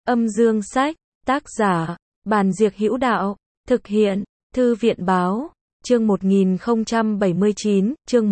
Âm dương sách, tác giả, Bàn Diệc Hữu Đạo, thực hiện, Thư viện Báo, chương 1079, chương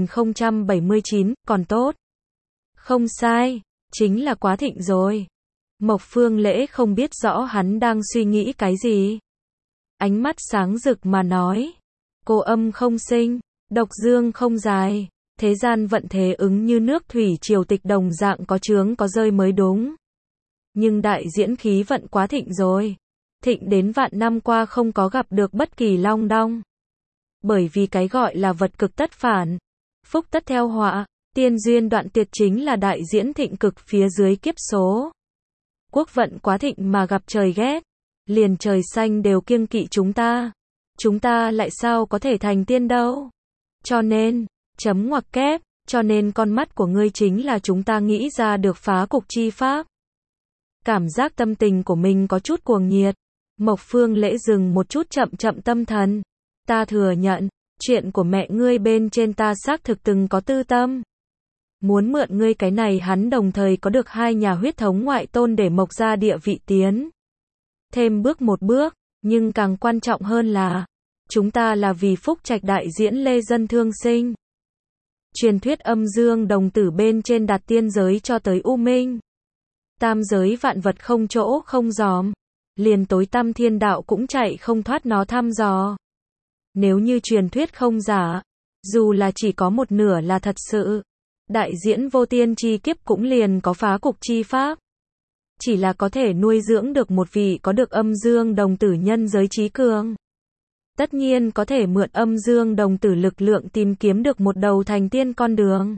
1079, còn tốt. Không sai, chính là quá thịnh rồi. Mộc Phương Lễ không biết rõ hắn đang suy nghĩ cái gì. Ánh mắt sáng rực mà nói, cô âm không sinh, độc dương không dài, thế gian vận thế ứng như nước thủy triều tịch đồng dạng có chướng có rơi mới đúng. Nhưng đại diễn khí vận quá thịnh rồi. Thịnh đến vạn năm qua không có gặp được bất kỳ long đong. Bởi vì cái gọi là vật cực tất phản, phúc tất theo họa, tiên duyên đoạn tuyệt chính là đại diễn thịnh cực phía dưới kiếp số. Quốc vận quá thịnh mà gặp trời ghét, liền trời xanh đều kiêng kỵ chúng ta lại sao có thể thành tiên đâu. Cho nên, chấm ngoặc kép, cho nên con mắt của ngươi chính là chúng ta nghĩ ra được phá cục chi pháp. Cảm giác tâm tình của mình có chút cuồng nhiệt. Mộc Phương Lễ dừng một chút chậm chậm tâm thần. Ta thừa nhận, chuyện của mẹ ngươi bên trên ta xác thực từng có tư tâm. Muốn mượn ngươi cái này hắn đồng thời có được hai nhà huyết thống ngoại tôn để Mộc gia địa vị tiến thêm bước một bước, nhưng càng quan trọng hơn là, chúng ta là vì phúc trạch đại diễn lê dân thương sinh. Truyền thuyết âm dương đồng tử bên trên đạt tiên giới cho tới U Minh. Tam giới vạn vật không chỗ không dòm, liền tối tăm thiên đạo cũng chạy không thoát nó thăm dò. Nếu như truyền thuyết không giả, dù là chỉ có một nửa là thật sự, đại diễn vô tiên chi kiếp cũng liền có phá cục chi pháp. Chỉ là có thể nuôi dưỡng được một vị có được âm dương đồng tử nhân giới trí cường. Tất nhiên có thể mượn âm dương đồng tử lực lượng tìm kiếm được một đầu thành tiên con đường.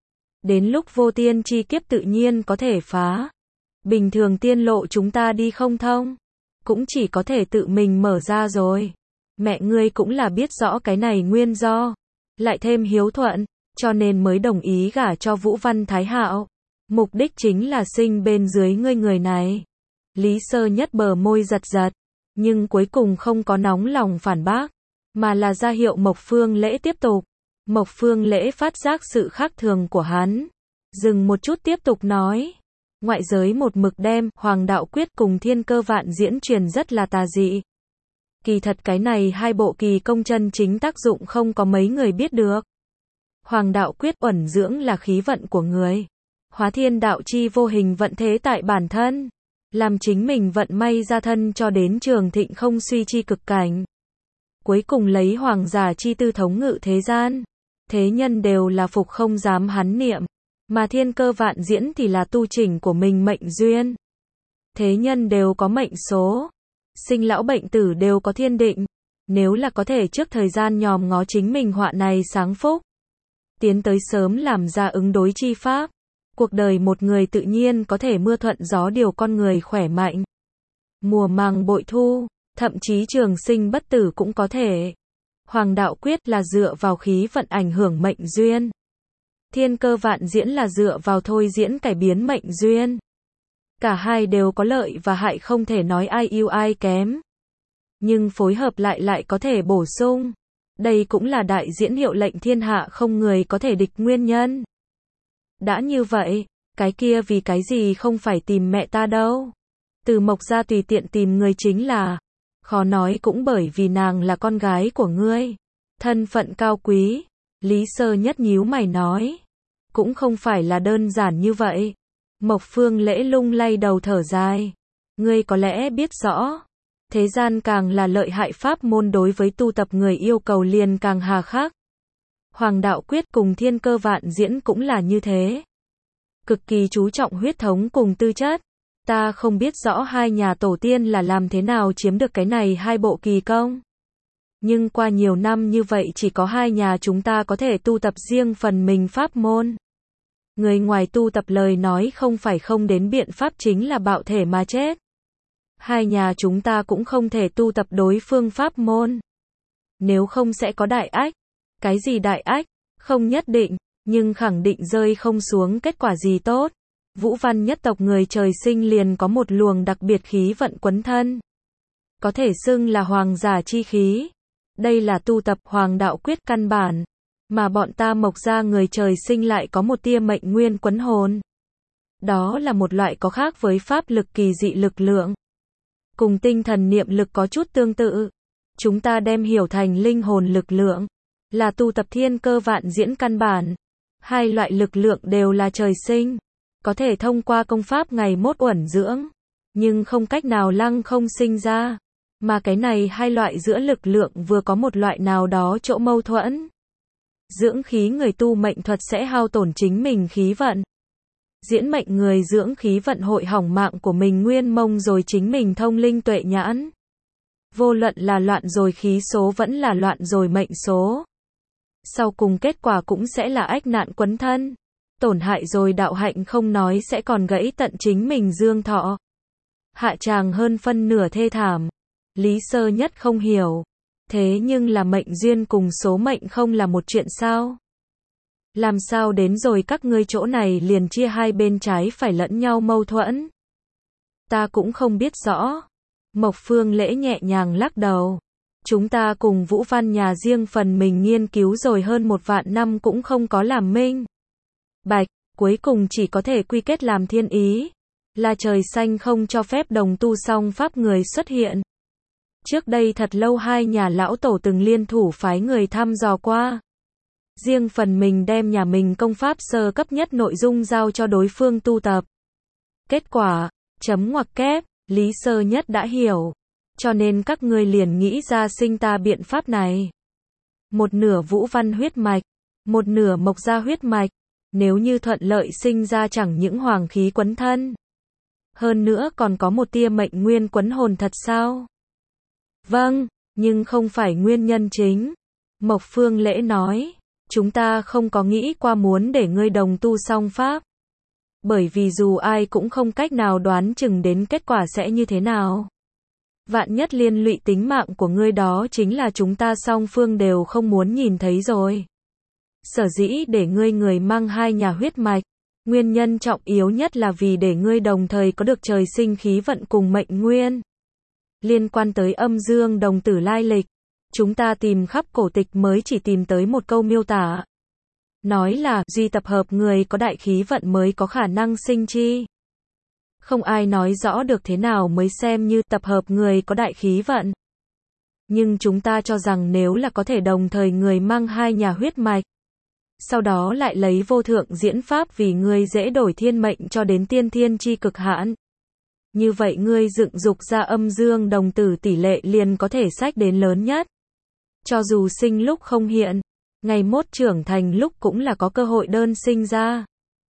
Đến lúc vô tiên chi kiếp tự nhiên có thể phá. Bình thường tiên lộ chúng ta đi không thông, cũng chỉ có thể tự mình mở ra rồi. Mẹ ngươi cũng là biết rõ cái này nguyên do, lại thêm hiếu thuận, cho nên mới đồng ý gả cho Vũ Văn Thái Hạo. Mục đích chính là sinh bên dưới ngươi người này. Lý Sơ Nhất bờ môi giật giật, nhưng cuối cùng không có nóng lòng phản bác, mà là ra hiệu Mộc Phương Lễ tiếp tục. Mộc Phương Lễ phát giác sự khác thường của hắn, dừng một chút tiếp tục nói. Ngoại giới một mực đem Hoàng Đạo Quyết cùng Thiên Cơ Vạn Diễn truyền rất là tà dị. Kỳ thật cái này hai bộ kỳ công chân chính tác dụng không có mấy người biết được. Hoàng Đạo Quyết uẩn dưỡng là khí vận của người, hóa thiên đạo chi vô hình vận thế tại bản thân, làm chính mình vận may ra thân cho đến trường thịnh không suy chi cực cảnh. Cuối cùng lấy hoàng giả chi tư thống ngự thế gian, thế nhân đều là phục không dám hắn niệm. Mà Thiên Cơ Vạn Diễn thì là tu chỉnh của mình mệnh duyên. Thế nhân đều có mệnh số, sinh lão bệnh tử đều có thiên định. Nếu là có thể trước thời gian nhòm ngó chính mình họa này sáng phúc, tiến tới sớm làm ra ứng đối chi pháp, cuộc đời một người tự nhiên có thể mưa thuận gió điều con người khỏe mạnh. Mùa màng bội thu, thậm chí trường sinh bất tử cũng có thể. Hoàng Đạo Quyết là dựa vào khí vận ảnh hưởng mệnh duyên. Thiên Cơ Vạn Diễn là dựa vào thôi diễn cải biến mệnh duyên. Cả hai đều có lợi và hại, không thể nói ai ưu ai kém. Nhưng phối hợp lại có thể bổ sung. Đây cũng là đại diễn hiệu lệnh thiên hạ không người có thể địch nguyên nhân. Đã như vậy, cái kia vì cái gì không phải tìm mẹ ta đâu. Từ Mộc gia tùy tiện tìm người chính là. Khó nói cũng bởi vì nàng là con gái của ngươi. Thân phận cao quý. Lý Sơ Nhất nhíu mày nói. Cũng không phải là đơn giản như vậy. Mộc Phương Lễ lung lay đầu thở dài. Ngươi có lẽ biết rõ. Thế gian càng là lợi hại pháp môn đối với tu tập người yêu cầu liền càng hà khắc. Hoàng Đạo Quyết cùng Thiên Cơ Vạn Diễn cũng là như thế. Cực kỳ chú trọng huyết thống cùng tư chất. Ta không biết rõ hai nhà tổ tiên là làm thế nào chiếm được cái này hai bộ kỳ công. Nhưng qua nhiều năm như vậy chỉ có hai nhà chúng ta có thể tu tập riêng phần mình pháp môn. Người ngoài tu tập lời nói không phải không đến biện pháp chính là bạo thể mà chết. Hai nhà chúng ta cũng không thể tu tập đối phương pháp môn. Nếu không sẽ có đại ách. Cái gì đại ách? Không nhất định, nhưng khẳng định rơi không xuống kết quả gì tốt. Vũ Văn nhất tộc người trời sinh liền có một luồng đặc biệt khí vận quấn thân. Có thể xưng là hoàng giả chi khí. Đây là tu tập Hoàng Đạo Quyết căn bản. Mà bọn ta Mộc gia người trời sinh lại có một tia mệnh nguyên quấn hồn. Đó là một loại có khác với pháp lực kỳ dị lực lượng. Cùng tinh thần niệm lực có chút tương tự. Chúng ta đem hiểu thành linh hồn lực lượng, là tu tập thiên cơ vạn diễn căn bản. Hai loại lực lượng đều là trời sinh, có thể thông qua công pháp ngày mốt uẩn dưỡng, nhưng không cách nào lăng không sinh ra. Mà cái này hai loại giữa lực lượng vừa có một loại nào đó chỗ mâu thuẫn. Dưỡng khí người tu mệnh thuật sẽ hao tổn chính mình khí vận. Diễn mệnh người dưỡng khí vận hội hỏng mạng của mình nguyên mông rồi chính mình thông linh tuệ nhãn. Vô luận là loạn rồi khí số vẫn là loạn rồi mệnh số. Sau cùng kết quả cũng sẽ là ách nạn quấn thân. Tổn hại rồi đạo hạnh không nói sẽ còn gãy tận chính mình dương thọ. Hạ tràng hơn phân nửa thê thảm. Lý Sơ Nhất không hiểu. Thế nhưng là mệnh duyên cùng số mệnh không là một chuyện sao? Làm sao đến rồi các ngươi chỗ này liền chia hai bên trái phải lẫn nhau mâu thuẫn? Ta cũng không biết rõ. Mộc Phương Lễ nhẹ nhàng lắc đầu. Chúng ta cùng Vũ Văn nhà riêng phần mình nghiên cứu rồi hơn 1.000 năm cũng không có làm minh bạch, cuối cùng chỉ có thể quy kết làm thiên ý. Là trời xanh không cho phép đồng tu song pháp người xuất hiện. Trước đây thật lâu hai nhà lão tổ từng liên thủ phái người thăm dò qua. Riêng phần mình đem nhà mình công pháp sơ cấp nhất nội dung giao cho đối phương tu tập. Kết quả, chấm ngoặc kép, Lý Sơ Nhất đã hiểu. Cho nên các ngươi liền nghĩ ra sinh ta biện pháp này. Một nửa Vũ Văn huyết mạch, một nửa Mộc gia huyết mạch. Nếu như thuận lợi sinh ra chẳng những hoàng khí quấn thân. Hơn nữa còn có một tia mệnh nguyên quấn hồn thật sao? Vâng, nhưng không phải nguyên nhân chính. Mộc Phương Lễ nói, chúng ta không có nghĩ qua muốn để ngươi đồng tu song pháp. Bởi vì dù ai cũng không cách nào đoán chừng đến kết quả sẽ như thế nào. Vạn nhất liên lụy tính mạng của ngươi đó chính là chúng ta song phương đều không muốn nhìn thấy rồi. Sở dĩ để ngươi người mang hai nhà huyết mạch, nguyên nhân trọng yếu nhất là vì để ngươi đồng thời có được trời sinh khí vận cùng mệnh nguyên. Liên quan tới âm dương đồng tử lai lịch, chúng ta tìm khắp cổ tịch mới chỉ tìm tới một câu miêu tả. Nói là, duy tập hợp người có đại khí vận mới có khả năng sinh chi. Không ai nói rõ được thế nào mới xem như tập hợp người có đại khí vận. Nhưng chúng ta cho rằng nếu là có thể đồng thời người mang hai nhà huyết mạch, sau đó lại lấy vô thượng diễn pháp vì ngươi dễ đổi thiên mệnh cho đến tiên thiên chi cực hạn. Như vậy ngươi dựng dục ra âm dương đồng tử tỷ lệ liền có thể sách đến lớn nhất. Cho dù sinh lúc không hiện, ngày mốt trưởng thành lúc cũng là có cơ hội đơn sinh ra.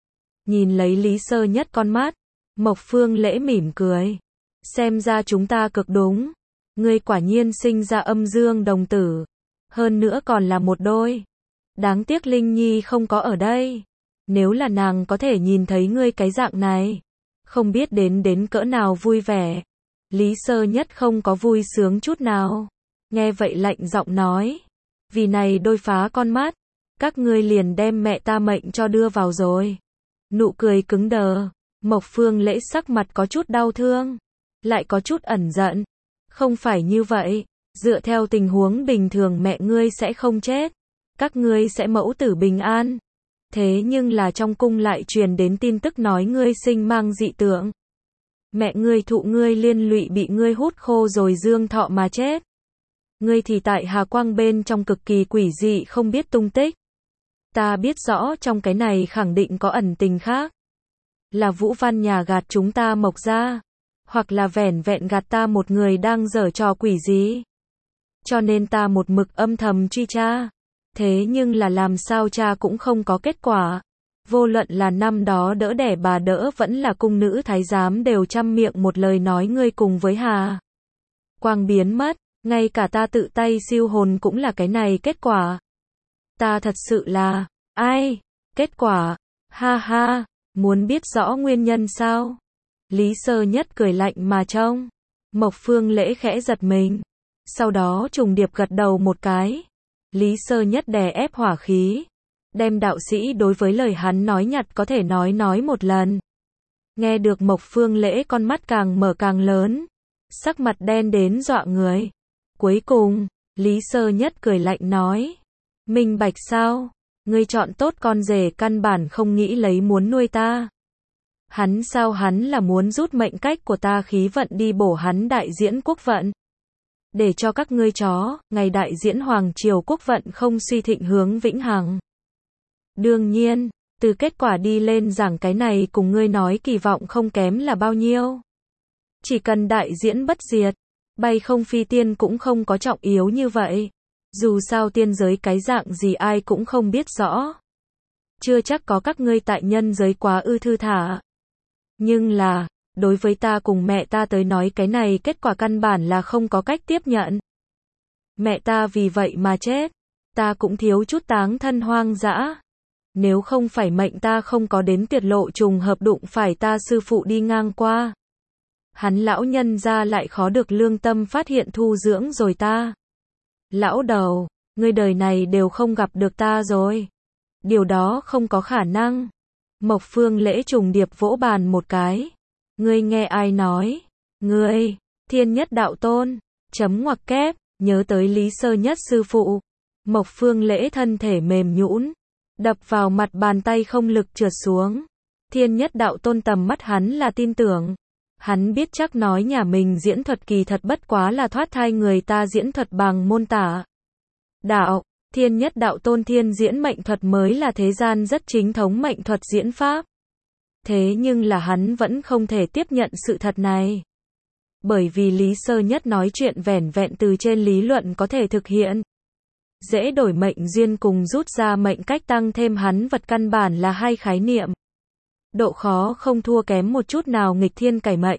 Nhìn lấy Lý Sơ Nhất con mắt, Mộc Phương Lễ mỉm cười. Xem ra chúng ta cực đúng. Ngươi quả nhiên sinh ra âm dương đồng tử. Hơn nữa còn là một đôi. Đáng tiếc Linh Nhi không có ở đây. Nếu là nàng có thể nhìn thấy ngươi cái dạng này, không biết đến cỡ nào vui vẻ. Lý Sơ Nhất không có vui sướng chút nào. Nghe vậy lạnh giọng nói. Vì này đôi phá con mắt, các ngươi liền đem mẹ ta mệnh cho đưa vào rồi. Nụ cười cứng đờ. Mộc Phương Lễ sắc mặt có chút đau thương, lại có chút ẩn giận. Không phải như vậy, dựa theo tình huống bình thường mẹ ngươi sẽ không chết. Các ngươi sẽ mẫu tử bình an. Thế nhưng là trong cung lại truyền đến tin tức nói ngươi sinh mang dị tượng. Mẹ ngươi thụ ngươi liên lụy bị ngươi hút khô rồi dương thọ mà chết. Ngươi thì tại Hà Quang bên trong cực kỳ quỷ dị không biết tung tích. Ta biết rõ trong cái này khẳng định có ẩn tình khác. Là Vũ Văn nhà gạt chúng ta Mộc gia, hoặc là vẻn vẹn gạt ta một người đang giở trò quỷ gì. Cho nên ta một mực âm thầm truy tra. Thế nhưng là làm sao cha cũng không có kết quả. Vô luận là năm đó đỡ đẻ bà đỡ vẫn là cung nữ thái giám đều trăm miệng một lời nói ngươi cùng với Hà Quang biến mất. Ngay cả ta tự tay siêu hồn cũng là cái này kết quả. Ta thật sự là, ai? Kết quả, ha ha, muốn biết rõ nguyên nhân sao? Lý Sơ Nhất cười lạnh mà trông. Mộc Phương Lễ khẽ giật mình. Sau đó trùng điệp gật đầu một cái. Lý Sơ Nhất đè ép hỏa khí. Đem đạo sĩ đối với lời hắn nói nhặt có thể nói một lần. Nghe được Mộc Phương Lễ con mắt càng mở càng lớn. Sắc mặt đen đến dọa người. Cuối cùng, Lý Sơ Nhất cười lạnh nói. Minh bạch sao? Ngươi chọn tốt con rể căn bản không nghĩ lấy muốn nuôi ta. Hắn là muốn rút mệnh cách của ta khí vận đi bổ hắn đại diễn quốc vận. Để cho các ngươi chó, ngày đại diễn hoàng triều quốc vận không suy thịnh hướng vĩnh hằng. Đương nhiên, từ kết quả đi lên rằng cái này cùng ngươi nói kỳ vọng không kém là bao nhiêu. Chỉ cần đại diễn bất diệt, bay không phi tiên cũng không có trọng yếu như vậy. Dù sao tiên giới cái dạng gì ai cũng không biết rõ. Chưa chắc có các ngươi tại nhân giới quá ư thư thả. Nhưng là, đối với ta cùng mẹ ta tới nói cái này kết quả căn bản là không có cách tiếp nhận. Mẹ ta vì vậy mà chết. Ta cũng thiếu chút táng thân hoang dã. Nếu không phải mệnh ta không có đến tuyệt lộ trùng hợp đụng phải ta sư phụ đi ngang qua. Hắn lão nhân ra lại khó được lương tâm phát hiện thu dưỡng rồi ta. Lão đầu, ngươi đời này đều không gặp được ta rồi. Điều đó không có khả năng. Mộc Phương Lễ trùng điệp vỗ bàn một cái. Ngươi nghe ai nói? Ngươi, Thiên Nhất Đạo Tôn, chấm ngoặc kép, nhớ tới Lý Sơ Nhất sư phụ. Mộc Phương Lễ thân thể mềm nhũn, đập vào mặt bàn tay không lực trượt xuống. Thiên Nhất Đạo Tôn tầm mắt hắn là tin tưởng. Hắn biết chắc nói nhà mình diễn thuật kỳ thật bất quá là thoát thai người ta diễn thuật bằng môn tả. Đạo, Thiên Nhất Đạo Tôn thiên diễn mệnh thuật mới là thế gian rất chính thống mệnh thuật diễn pháp. Thế nhưng là hắn vẫn không thể tiếp nhận sự thật này. Bởi vì Lý Sơ Nhất nói chuyện vẻn vẹn từ trên lý luận có thể thực hiện. Dễ đổi mệnh duyên cùng rút ra mệnh cách tăng thêm hắn vật căn bản là hai khái niệm. Độ khó không thua kém một chút nào nghịch thiên cải mệnh.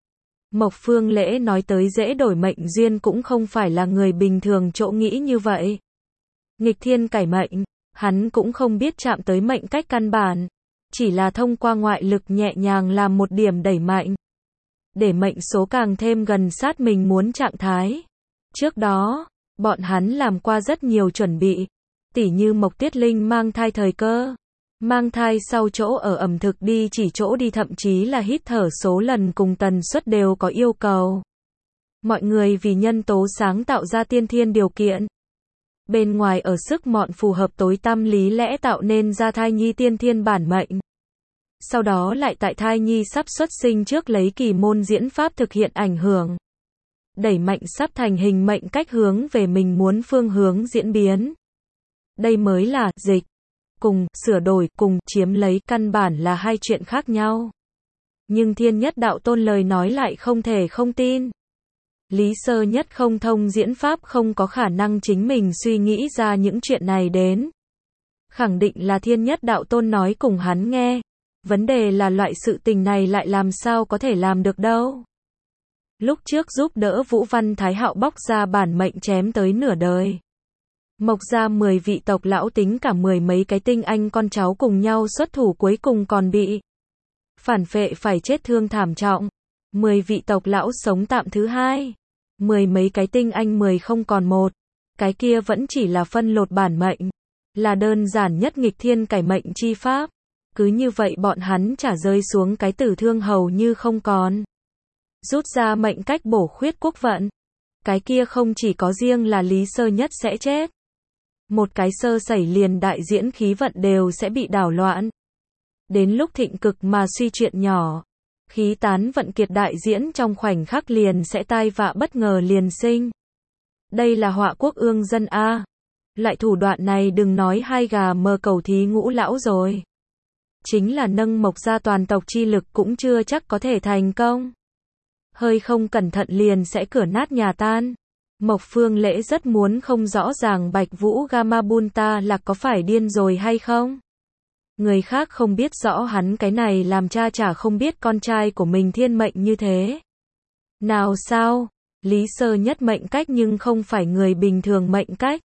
Mộc Phương Lễ nói tới dễ đổi mệnh duyên cũng không phải là người bình thường chỗ nghĩ như vậy. Nghịch thiên cải mệnh, hắn cũng không biết chạm tới mệnh cách căn bản. Chỉ là thông qua ngoại lực nhẹ nhàng làm một điểm đẩy mạnh. Để mệnh số càng thêm gần sát mình muốn trạng thái. Trước đó, bọn hắn làm qua rất nhiều chuẩn bị. Tỉ như Mộc Tuyết Linh mang thai thời cơ. Mang thai sau chỗ ở ẩm thực đi chỉ chỗ đi thậm chí là hít thở số lần cùng tần suất đều có yêu cầu. Mọi người vì nhân tố sáng tạo ra tiên thiên điều kiện. Bên ngoài ở sức mọn phù hợp tối tăm lý lẽ tạo nên ra thai nhi tiên thiên bản mệnh. Sau đó lại tại thai nhi sắp xuất sinh trước lấy kỳ môn diễn pháp thực hiện ảnh hưởng. Đẩy mạnh sắp thành hình mệnh cách hướng về mình muốn phương hướng diễn biến. Đây mới là dịch. Cùng, sửa đổi, cùng, chiếm lấy căn bản là hai chuyện khác nhau. Nhưng Thiên Nhất Đạo Tôn lời nói lại không thể không tin. Lý Sơ Nhất không thông diễn pháp không có khả năng chính mình suy nghĩ ra những chuyện này đến. Khẳng định là Thiên Nhất Đạo Tôn nói cùng hắn nghe. Vấn đề là loại sự tình này lại làm sao có thể làm được đâu. Lúc trước giúp đỡ Vũ Văn Thái Hạo bóc ra bản mệnh chém tới nửa đời. Mộc ra 10 vị tộc lão tính cả 10 mấy cái tinh anh con cháu cùng nhau xuất thủ cuối cùng còn bị phản phệ phải chết thương thảm trọng. 10 vị tộc lão sống tạm thứ hai. 10 mấy cái tinh anh 10 không còn một. Cái kia vẫn chỉ là phân lột bản mệnh. Là đơn giản nhất nghịch thiên cải mệnh chi pháp. Cứ như vậy bọn hắn trả rơi xuống cái tử thương hầu như không còn. Rút ra mệnh cách bổ khuyết quốc vận. Cái kia không chỉ có riêng là Lý Sơ Nhất sẽ chết. Một cái sơ sẩy liền đại diễn khí vận đều sẽ bị đảo loạn. Đến lúc thịnh cực mà suy chuyện nhỏ. Khí tán vận kiệt đại diễn trong khoảnh khắc liền sẽ tai vạ bất ngờ liền sinh. Đây là họa quốc ương dân A. Loại thủ đoạn này đừng nói hai gà mờ cầu thí ngũ lão rồi. Chính là nâng Mộc ra toàn tộc chi lực cũng chưa chắc có thể thành công. Hơi không cẩn thận liền sẽ cửa nát nhà tan. Mộc Phương Lễ rất muốn không rõ ràng Bạch Vũ Gamabunta là có phải điên rồi hay không. Người khác không biết rõ hắn cái này làm cha chả không biết con trai của mình thiên mệnh như thế. Nào sao, Lý Sơ Nhất mệnh cách nhưng không phải người bình thường mệnh cách.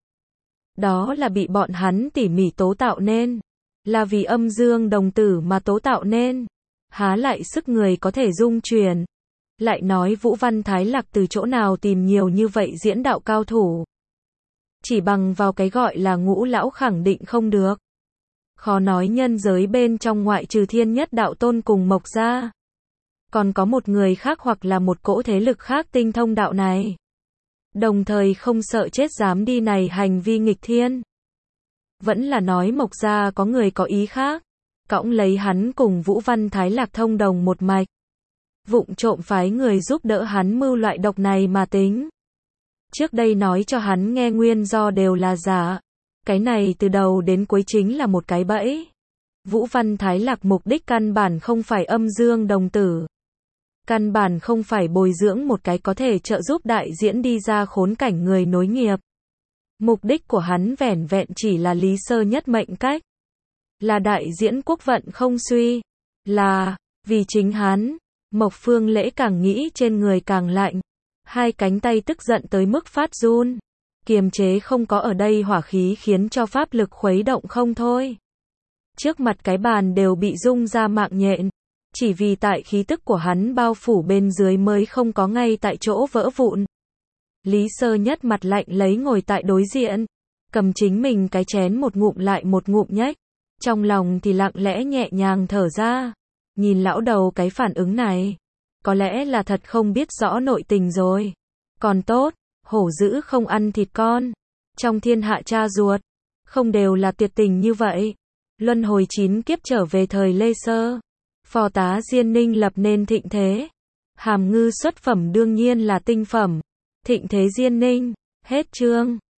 Đó là bị bọn hắn tỉ mỉ tố tạo nên. Là vì âm dương đồng tử mà tố tạo nên. Há lại sức người có thể dung truyền. Lại nói Vũ Văn Thái Lạc từ chỗ nào tìm nhiều như vậy diễn đạo cao thủ. Chỉ bằng vào cái gọi là ngũ lão khẳng định không được. Khó nói nhân giới bên trong ngoại trừ Thiên Nhất Đạo Tôn cùng Mộc ra. Còn có một người khác hoặc là một cỗ thế lực khác tinh thông đạo này. Đồng thời không sợ chết dám đi này hành vi nghịch thiên. Vẫn là nói Mộc ra có người có ý khác. cõng lấy hắn cùng Vũ Văn Thái Lạc thông đồng một mạch. Vụng trộm phái người giúp đỡ hắn mưu loại độc này mà tính. Trước đây nói cho hắn nghe nguyên do đều là giả. Cái này từ đầu đến cuối chính là một cái bẫy. Vũ Văn Thái Lạc mục đích căn bản không phải âm dương đồng tử. Căn bản không phải bồi dưỡng một cái có thể trợ giúp đại diễn đi ra khốn cảnh người nối nghiệp. Mục đích của hắn vẻn vẹn chỉ là Lý Sơ Nhất mệnh cách. Là đại diễn quốc vận không suy. Là, vì chính hắn. Mộc Phương Lễ càng nghĩ trên người càng lạnh. Hai cánh tay tức giận tới mức phát run. Kiềm chế không có ở đây hỏa khí khiến cho pháp lực khuấy động không thôi. Trước mặt cái bàn đều bị rung ra mạng nhện. Chỉ vì tại khí tức của hắn bao phủ bên dưới mới không có ngay tại chỗ vỡ vụn. Lý Sơ Nhất mặt lạnh lấy ngồi tại đối diện. Cầm chính mình cái chén một ngụm lại một ngụm nhếch. Trong lòng thì lặng lẽ nhẹ nhàng thở ra. Nhìn lão đầu cái phản ứng này. Có lẽ là thật không biết rõ nội tình rồi. Còn tốt, hổ dữ không ăn thịt con. Trong thiên hạ cha ruột, không đều là tuyệt tình như vậy. Luân hồi 9 kiếp trở về thời Lê Sơ. Phò tá Diên Ninh lập nên thịnh thế. Hàm Ngư xuất phẩm đương nhiên là tinh phẩm. Thịnh thế Diên Ninh. Hết chương.